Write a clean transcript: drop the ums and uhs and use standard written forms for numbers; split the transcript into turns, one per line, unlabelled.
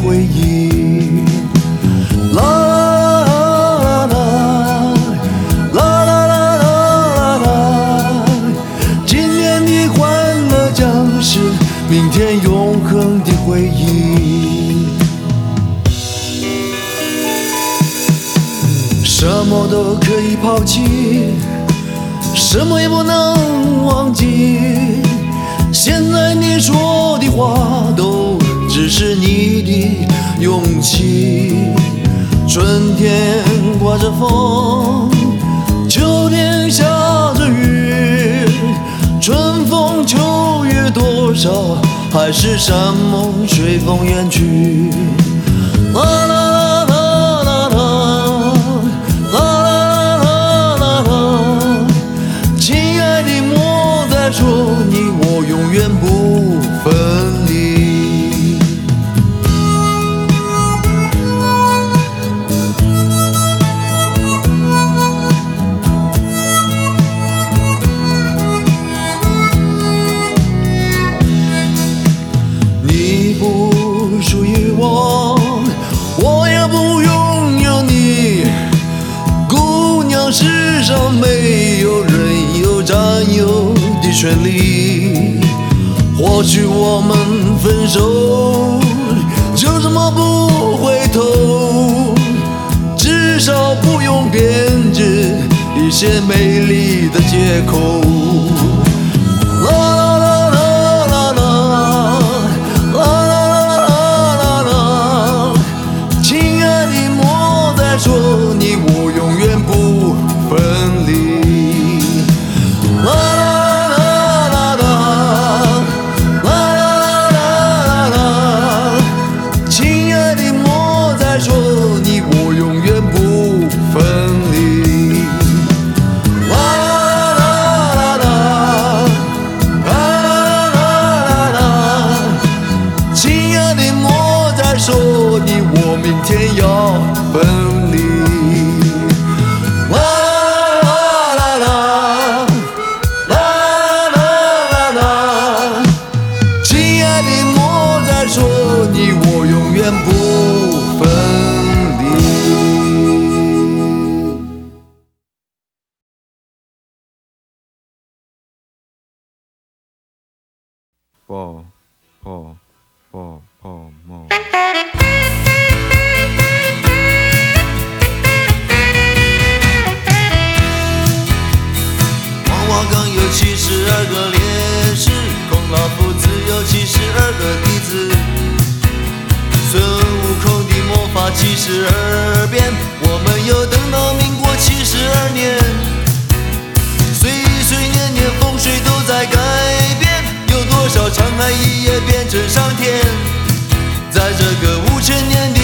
回忆。啦啦啦啦啦啦啦啦，今天的欢乐将是明天永恒的回忆。什么都可以抛弃，什么也不能忘记。现在你说的话都只是你的勇气。春天刮着风，秋天下着雨，春风秋月多少，还是山盟随风远去。啦啦啦啦啦啦啦啦啦啦，亲爱的，莫再说你我永远不分离。你不属于我，我也不拥有你。姑娘，世上没有人有占有的权利。或许我们分手，就这么不回头，至少不用编织一些美丽的借口。啦啦啦啦啦啦啦啦啦，亲爱的，莫再说你我永远不分离。啦啦啦啦啦啦啦，亲爱的，莫再说你我永远不分离。啦啦啦啦啦啦，亲爱的，莫再说你我明天要分离。啦啦啦啦啦啦，亲爱的，莫再说你我永远不分离。黄花岗有72个烈士，孔老夫子有72个弟子，孙悟空的魔法72变，我们又等到民国72年。岁岁年年风水都在改变，有多少沧海一夜变成上天。在这个5000年